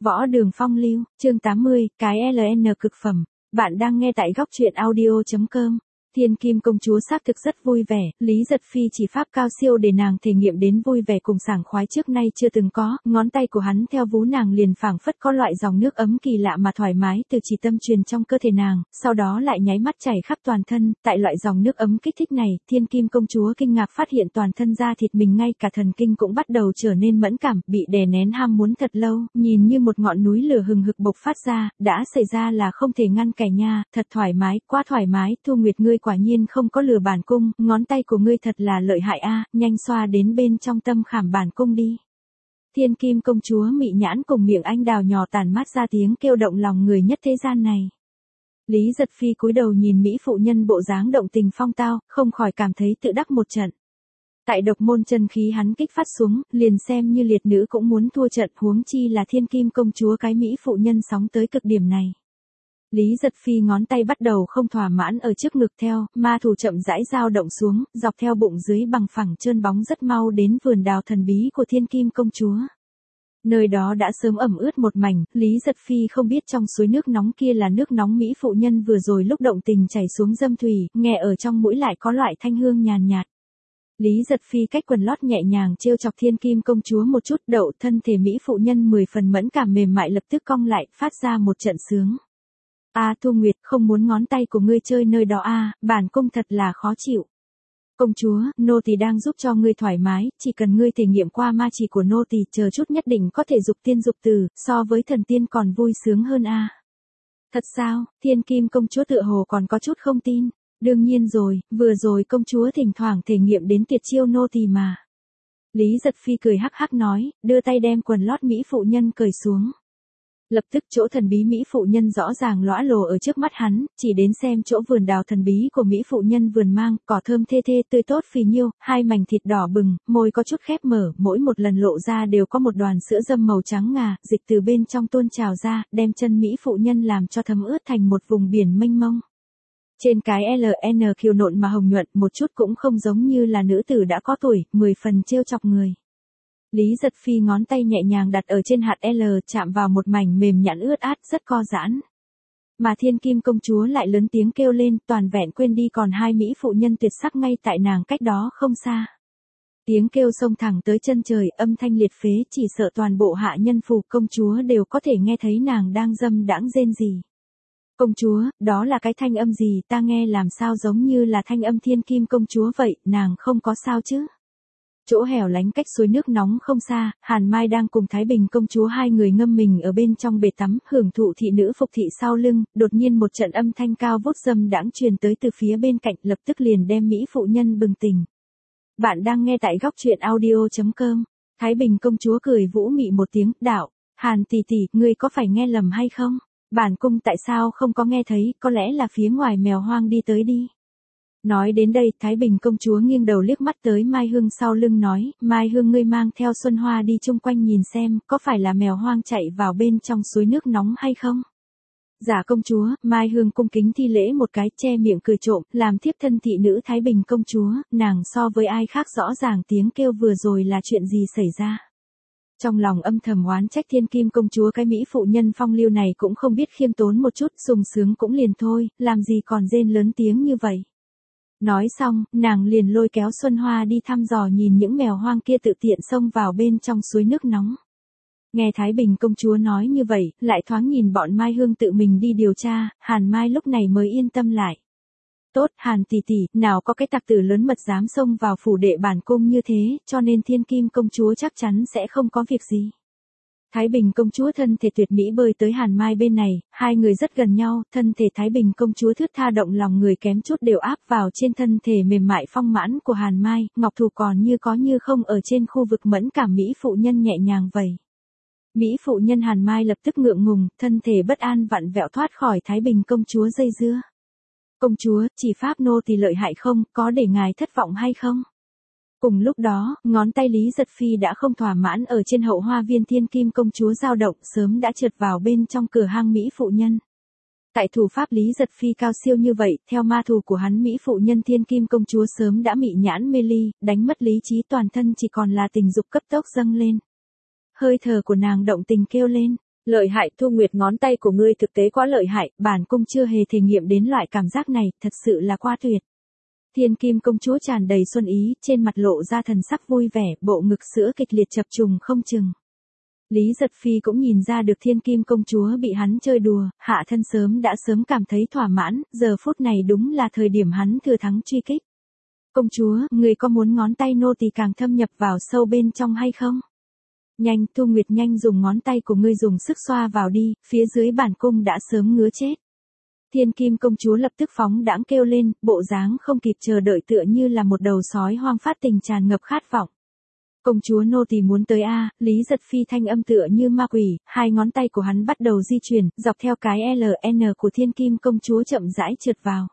Võ Đường Phong lưu, chương 80, cái LN cực phẩm. Bạn đang nghe tại góc truyện audio.com. Thiên Kim công chúa xác thực rất vui vẻ, Lý Giật Phi chỉ pháp cao siêu để nàng thể nghiệm đến vui vẻ cùng sảng khoái trước nay chưa từng có, ngón tay của hắn theo vú nàng liền phảng phất có loại dòng nước ấm kỳ lạ mà thoải mái từ chỉ tâm truyền trong cơ thể nàng, sau đó lại nháy mắt chảy khắp toàn thân, tại loại dòng nước ấm kích thích này, Thiên Kim công chúa kinh ngạc phát hiện toàn thân da thịt mình ngay cả thần kinh cũng bắt đầu trở nên mẫn cảm, bị đè nén ham muốn thật lâu, nhìn như một ngọn núi lửa hừng hực bộc phát ra, đã xảy ra là không thể ngăn cản nha, thật thoải mái, quá thoải mái, Thu Nguyệt ngươi quả nhiên không có lừa bản cung, ngón tay của ngươi thật là lợi hại a, nhanh xoa đến bên trong tâm khảm bản cung đi. Thiên Kim công chúa mị nhãn cùng miệng anh đào nhỏ tản mát ra tiếng kêu động lòng người nhất thế gian này. Lý Giật Phi cúi đầu nhìn mỹ phụ nhân bộ dáng động tình phong tao, không khỏi cảm thấy tự đắc một trận. Tại độc môn chân khí hắn kích phát xuống, liền xem như liệt nữ cũng muốn thua trận, huống chi là Thiên Kim công chúa cái mỹ phụ nhân sóng tới cực điểm này. Lý Giật Phi ngón tay bắt đầu không thỏa mãn ở trước ngực theo, ma thủ chậm rãi dao động xuống, dọc theo bụng dưới bằng phẳng trơn bóng rất mau đến vườn đào thần bí của Thiên Kim công chúa. Nơi đó đã sớm ẩm ướt một mảnh, Lý Giật Phi không biết trong suối nước nóng kia là nước nóng mỹ phụ nhân vừa rồi lúc động tình chảy xuống dâm thủy, nghe ở trong mũi lại có loại thanh hương nhàn nhạt. Lý Giật Phi cách quần lót nhẹ nhàng trêu chọc Thiên Kim công chúa một chút, đậu thân thể mỹ phụ nhân 10 phần mẫn cảm mềm mại lập tức cong lại, phát ra một trận sướng. Thu Nguyệt, không muốn ngón tay của ngươi chơi nơi đó bản cung thật là khó chịu. Công chúa, nô tỳ đang giúp cho ngươi thoải mái, chỉ cần ngươi thể nghiệm qua ma chỉ của nô tỳ, chờ chút nhất định có thể dục tiên dục tử, so với thần tiên còn vui sướng hơn Thật sao? Thiên Kim công chúa tựa hồ còn có chút không tin. Đương nhiên rồi, vừa rồi công chúa thỉnh thoảng thể nghiệm đến tuyệt chiêu nô tỳ mà. Lý Giật Phi cười hắc hắc nói, đưa tay đem quần lót mỹ phụ nhân cởi xuống. Lập tức chỗ thần bí mỹ phụ nhân rõ ràng lõa lồ ở trước mắt hắn, chỉ đến xem chỗ vườn đào thần bí của mỹ phụ nhân vườn mang, cỏ thơm thê thê tươi tốt phì nhiêu, hai mảnh thịt đỏ bừng, môi có chút khép mở, mỗi một lần lộ ra đều có một đoàn sữa dâm màu trắng ngà, dịch từ bên trong tuôn trào ra, đem chân mỹ phụ nhân làm cho thấm ướt thành một vùng biển mênh mông. Trên cái LN kiều nộn mà hồng nhuận một chút cũng không giống như là nữ tử đã có tuổi, 10 phần trêu chọc người. Lý Giật Phi ngón tay nhẹ nhàng đặt ở trên hạt L, chạm vào một mảnh mềm nhẵn ướt át rất co giãn. Mà Thiên Kim công chúa lại lớn tiếng kêu lên, toàn vẹn quên đi còn hai mỹ phụ nhân tuyệt sắc ngay tại nàng cách đó không xa. Tiếng kêu xông thẳng tới chân trời, âm thanh liệt phế, chỉ sợ toàn bộ hạ nhân phủ công chúa đều có thể nghe thấy nàng đang dâm đãng rên rỉ. Công chúa, đó là cái thanh âm gì, ta nghe làm sao giống như là thanh âm Thiên Kim công chúa vậy, nàng không có sao chứ? Chỗ hẻo lánh cách suối nước nóng không xa, Hàn Mai đang cùng Thái Bình công chúa hai người ngâm mình ở bên trong bể tắm, hưởng thụ thị nữ phục thị sau lưng, đột nhiên một trận âm thanh cao vút dâm đãng truyền tới từ phía bên cạnh, lập tức liền đem mỹ phụ nhân bừng tỉnh. Bạn đang nghe tại góc truyện audio.com. Thái Bình công chúa cười vũ mị một tiếng, đạo, Hàn tỷ tỷ, ngươi có phải nghe lầm hay không? Bản cung tại sao không có nghe thấy, có lẽ là phía ngoài mèo hoang đi tới đi. Nói đến đây, Thái Bình công chúa nghiêng đầu liếc mắt tới Mai Hương sau lưng nói, Mai Hương ngươi mang theo Xuân Hoa đi chung quanh nhìn xem, có phải là mèo hoang chạy vào bên trong suối nước nóng hay không? Dạ công chúa, Mai Hương cung kính thi lễ một cái, che miệng cười trộm, làm thiếp thân thị nữ Thái Bình công chúa, nàng so với ai khác rõ ràng tiếng kêu vừa rồi là chuyện gì xảy ra. Trong lòng âm thầm oán trách Thiên Kim công chúa cái mỹ phụ nhân phong lưu này cũng không biết khiêm tốn một chút, sung sướng cũng liền thôi, làm gì còn rên lớn tiếng như vậy. Nói xong, nàng liền lôi kéo Xuân Hoa đi thăm dò nhìn những mèo hoang kia tự tiện xông vào bên trong suối nước nóng. Nghe Thái Bình công chúa nói như vậy, lại thoáng nhìn bọn Mai Hương tự mình đi điều tra, Hàn Mai lúc này mới yên tâm lại. Tốt, Hàn tỷ tỷ, nào có cái tặc tử lớn mật dám xông vào phủ đệ bản cung như thế, cho nên Thiên Kim công chúa chắc chắn sẽ không có việc gì. Thái Bình công chúa thân thể tuyệt mỹ bơi tới Hàn Mai bên này, hai người rất gần nhau, thân thể Thái Bình công chúa thướt tha động lòng người kém chút đều áp vào trên thân thể mềm mại phong mãn của Hàn Mai, ngọc thủ còn như có như không ở trên khu vực mẫn cảm mỹ phụ nhân nhẹ nhàng vầy. Mỹ phụ nhân Hàn Mai lập tức ngượng ngùng, thân thể bất an vặn vẹo thoát khỏi Thái Bình công chúa dây dưa. Công chúa, chỉ pháp nô thì lợi hại không, có để ngài thất vọng hay không? Cùng lúc đó, ngón tay Lý Giật Phi đã không thỏa mãn ở trên hậu hoa viên Thiên Kim công chúa dao động, sớm đã trượt vào bên trong cửa hang mỹ phụ nhân. Tại thủ pháp Lý Giật Phi cao siêu như vậy, theo ma thủ của hắn mỹ phụ nhân Thiên Kim công chúa sớm đã mị nhãn mê ly, đánh mất lý trí toàn thân chỉ còn là tình dục cấp tốc dâng lên. Hơi thở của nàng động tình kêu lên, Lợi hại, Thu Nguyệt, ngón tay của ngươi thực tế quá lợi hại, bản cung chưa hề thể nghiệm đến loại cảm giác này, thật sự là quá tuyệt. Thiên Kim công chúa tràn đầy xuân ý, trên mặt lộ ra thần sắc vui vẻ, bộ ngực sữa kịch liệt chập trùng không chừng. Lý Giật Phi cũng nhìn ra được Thiên Kim công chúa bị hắn chơi đùa, hạ thân sớm cảm thấy thỏa mãn, giờ phút này đúng là thời điểm hắn thừa thắng truy kích. Công chúa, người có muốn ngón tay nô tỳ càng thâm nhập vào sâu bên trong hay không? Nhanh, Thu Nguyệt, nhanh dùng ngón tay của ngươi dùng sức xoa vào đi, phía dưới bản cung đã sớm ngứa chết. Thiên Kim công chúa lập tức phóng đãng kêu lên, bộ dáng không kịp chờ đợi tựa như là một đầu sói hoang phát tình tràn ngập khát vọng. Công chúa nô tỳ muốn tới a, Lý Giật Phi thanh âm tựa như ma quỷ, hai ngón tay của hắn bắt đầu di chuyển, dọc theo cái LN của Thiên Kim công chúa chậm rãi trượt vào.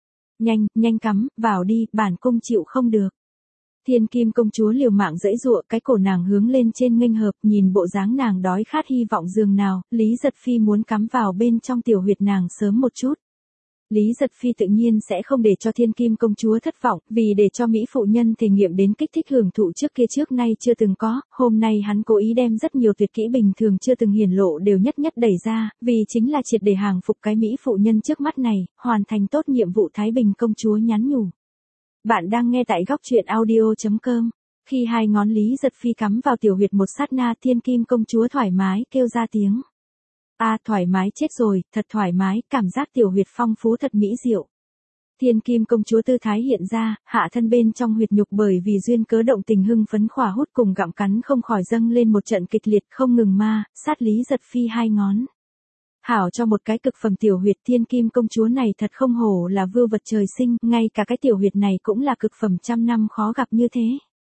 Nhanh cắm, vào đi, bản cung chịu không được. Thiên Kim công chúa liều mạng giãy giụa, cái cổ nàng hướng lên trên nghênh hợp, nhìn bộ dáng nàng đói khát hy vọng giường nào, Lý Giật Phi muốn cắm vào bên trong tiểu huyệt nàng sớm một chút. Lý Giật Phi tự nhiên sẽ không để cho Thiên Kim công chúa thất vọng, vì để cho mỹ phụ nhân thể nghiệm đến kích thích hưởng thụ trước nay chưa từng có, hôm nay hắn cố ý đem rất nhiều tuyệt kỹ bình thường chưa từng hiển lộ đều nhất đẩy ra, vì chính là triệt để hàng phục cái mỹ phụ nhân trước mắt này, hoàn thành tốt nhiệm vụ. Thái Bình công chúa nhắn nhủ. Bạn đang nghe tại góc truyện audio.com. Khi hai ngón Lý Giật Phi cắm vào tiểu huyệt một sát na, Thiên Kim công chúa thoải mái kêu ra tiếng. Thoải mái chết rồi, thật thoải mái, cảm giác tiểu huyệt phong phú thật mỹ diệu. Thiên Kim công chúa tư thái hiện ra, hạ thân bên trong huyệt nhục bởi vì duyên cớ động tình hưng phấn khỏa hút cùng gặm cắn không khỏi dâng lên một trận kịch liệt không ngừng sát Lý Giật Phi hai ngón. Hảo cho một cái cực phẩm tiểu huyệt, Thiên Kim công chúa này thật không hổ là vưu vật trời sinh, ngay cả cái tiểu huyệt này cũng là cực phẩm trăm năm khó gặp như thế.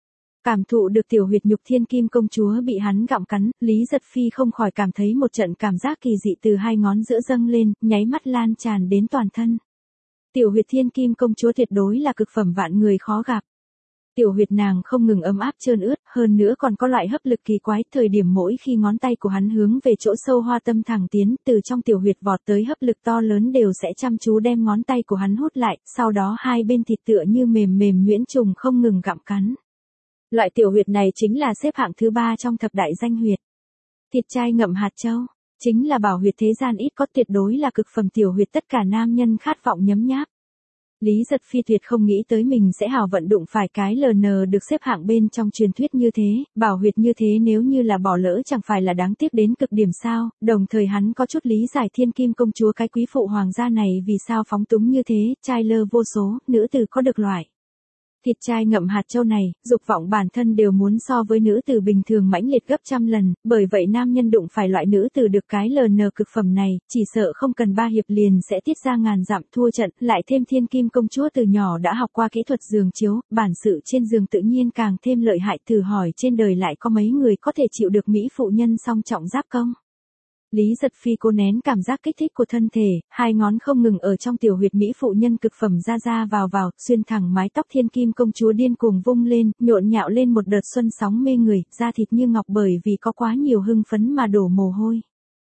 Cảm thụ được tiểu huyệt nhục Thiên Kim công chúa bị hắn gặm cắn, Lý Giật Phi không khỏi cảm thấy một trận cảm giác kỳ dị từ hai ngón giữa dâng lên, nháy mắt lan tràn đến toàn thân. Tiểu huyệt Thiên Kim công chúa tuyệt đối là cực phẩm vạn người khó gặp. Tiểu huyệt nàng không ngừng ấm áp trơn ướt, hơn nữa còn có loại hấp lực kỳ quái, thời điểm mỗi khi ngón tay của hắn hướng về chỗ sâu hoa tâm thẳng tiến, từ trong tiểu huyệt vọt tới hấp lực to lớn đều sẽ chăm chú đem ngón tay của hắn hút lại, sau đó hai bên thịt tựa như mềm nhuyễn trùng không ngừng gặm cắn. Loại tiểu huyệt này chính là xếp hạng thứ 3 trong thập đại danh huyệt. Thịt trai ngậm hạt châu, chính là bảo huyệt thế gian ít có, tuyệt đối là cực phẩm tiểu huyệt tất cả nam nhân khát vọng nhấm nháp. Lý Giật Phi tuyệt không nghĩ tới mình sẽ hào vận đụng phải cái LN được xếp hạng bên trong truyền thuyết như thế, bảo huyệt như thế nếu như là bỏ lỡ chẳng phải là đáng tiếc đến cực điểm sao, đồng thời hắn có chút lý giải Thiên Kim công chúa cái quý phụ hoàng gia này vì sao phóng túng như thế, trai lơ vô số, nữ tử có được loại. Thịt trai ngậm hạt châu này, dục vọng bản thân đều muốn so với nữ tử bình thường mãnh liệt gấp trăm lần, bởi vậy nam nhân đụng phải loại nữ tử được cái LN cực phẩm này, chỉ sợ không cần 3 hiệp liền sẽ tiết ra ngàn dặm thua trận, lại thêm Thiên Kim công chúa từ nhỏ đã học qua kỹ thuật giường chiếu, bản sự trên giường tự nhiên càng thêm lợi hại, thử hỏi trên đời lại có mấy người có thể chịu được mỹ phụ nhân song trọng giáp công. Lý Giật Phi cố nén cảm giác kích thích của thân thể, hai ngón không ngừng ở trong tiểu huyệt mỹ phụ nhân cực phẩm ra vào, xuyên thẳng mái tóc Thiên Kim công chúa điên cuồng vung lên, nhộn nhạo lên một đợt xuân sóng mê người, da thịt như ngọc bởi vì có quá nhiều hưng phấn mà đổ mồ hôi.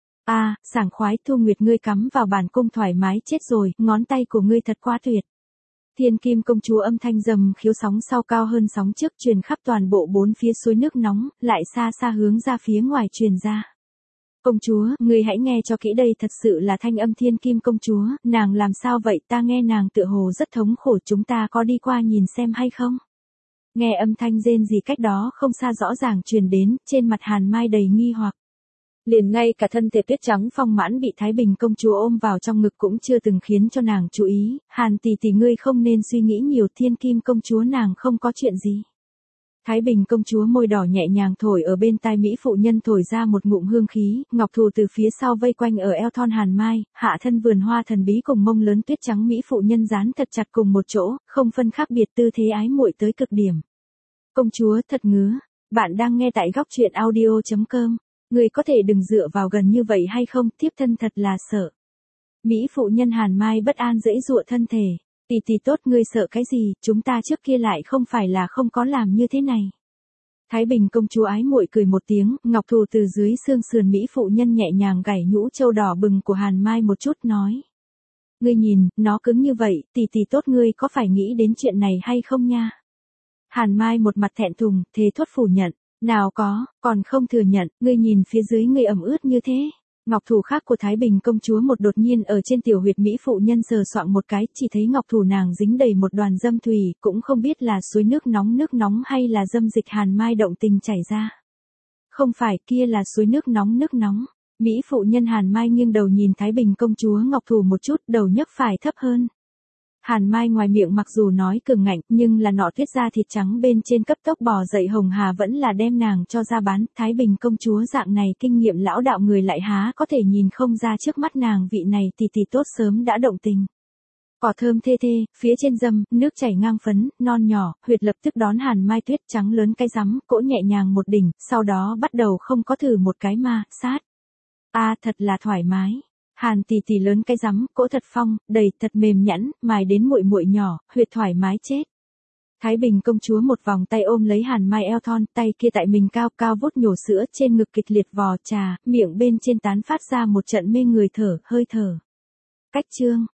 Sảng khoái, Thu Nguyệt, ngươi cắm vào bản cung thoải mái chết rồi, ngón tay của ngươi thật quá tuyệt. Thiên Kim công chúa âm thanh rầm khiếu sóng sau cao hơn sóng trước truyền khắp toàn bộ bốn phía suối nước nóng, lại xa hướng ra phía ngoài truyền ra. Công chúa, ngươi hãy nghe cho kỹ đây, thật sự là thanh âm Thiên Kim công chúa, nàng làm sao vậy, ta nghe nàng tựa hồ rất thống khổ, chúng ta có đi qua nhìn xem hay không? Nghe âm thanh rên rỉ cách đó không xa rõ ràng truyền đến, trên mặt Hàn Mai đầy nghi hoặc. Liền ngay cả thân thể tuyết trắng phong mãn bị Thái Bình công chúa ôm vào trong ngực cũng chưa từng khiến cho nàng chú ý, Hàn tỷ ngươi không nên suy nghĩ nhiều, Thiên Kim công chúa nàng không có chuyện gì. Thái Bình công chúa môi đỏ nhẹ nhàng thổi ở bên tai mỹ phụ nhân thổi ra một ngụm hương khí, ngọc thù từ phía sau vây quanh ở eo thon Hàn Mai, hạ thân vườn hoa thần bí cùng mông lớn tuyết trắng mỹ phụ nhân dán thật chặt cùng một chỗ, không phân khác biệt, tư thế ái muội tới cực điểm. Công chúa thật ngứa, bạn đang nghe tại góc truyện audio.com, người có thể đừng dựa vào gần như vậy hay không, thiếp thân thật là sợ. Mỹ phụ nhân Hàn Mai bất an giãy giụa thân thể. Tỷ tốt, ngươi sợ cái gì, chúng ta trước kia lại không phải là không có làm như thế này. Thái Bình công chúa ái muội cười một tiếng, ngọc thù từ dưới xương sườn mỹ phụ nhân nhẹ nhàng gảy nhũ châu đỏ bừng của Hàn Mai một chút nói. Ngươi nhìn, nó cứng như vậy, tỷ tốt, ngươi có phải nghĩ đến chuyện này hay không nha? Hàn Mai một mặt thẹn thùng, thế thốt phủ nhận. Nào có, còn không thừa nhận, ngươi nhìn phía dưới ngươi ẩm ướt như thế, Ngọc thủ khác của Thái Bình công chúa một đột nhiên ở trên tiểu huyệt mỹ phụ nhân sờ soạng một cái, chỉ thấy ngọc thủ nàng dính đầy một đoàn dâm thủy, cũng không biết là suối nước nóng hay là dâm dịch Hàn Mai động tình chảy ra. Không phải, kia là suối nước nóng. Mỹ phụ nhân Hàn Mai nghiêng đầu nhìn Thái Bình công chúa ngọc thủ một chút, đầu nhấc phải thấp hơn. Hàn Mai ngoài miệng mặc dù nói cường ngạnh, nhưng là nọ tuyết da thịt trắng bên trên cấp tốc bò dậy hồng hà vẫn là đem nàng cho ra bán. Thái Bình công chúa dạng này kinh nghiệm lão đạo người lại há có thể nhìn không ra trước mắt nàng vị này tỷ tốt sớm đã động tình. Cỏ thơm thê thê, phía trên dâm, nước chảy ngang phấn, non nhỏ, huyệt lập tức đón Hàn Mai tuyết trắng lớn cái rắm, cỗ nhẹ nhàng một đỉnh, sau đó bắt đầu không có thử một cái ma, sát. Thật là thoải mái. Hàn tỷ lớn cái rắm, cỗ thật phong, đầy, thật mềm nhẵn, mài đến muội nhỏ, huyệt thoải mái chết. Thái Bình công chúa một vòng tay ôm lấy Hàn Mai eo thon, tay kia tại mình cao cao vút nhổ sữa trên ngực kịch liệt vò trà, miệng bên trên tán phát ra một trận mê người hơi thở. Cách chương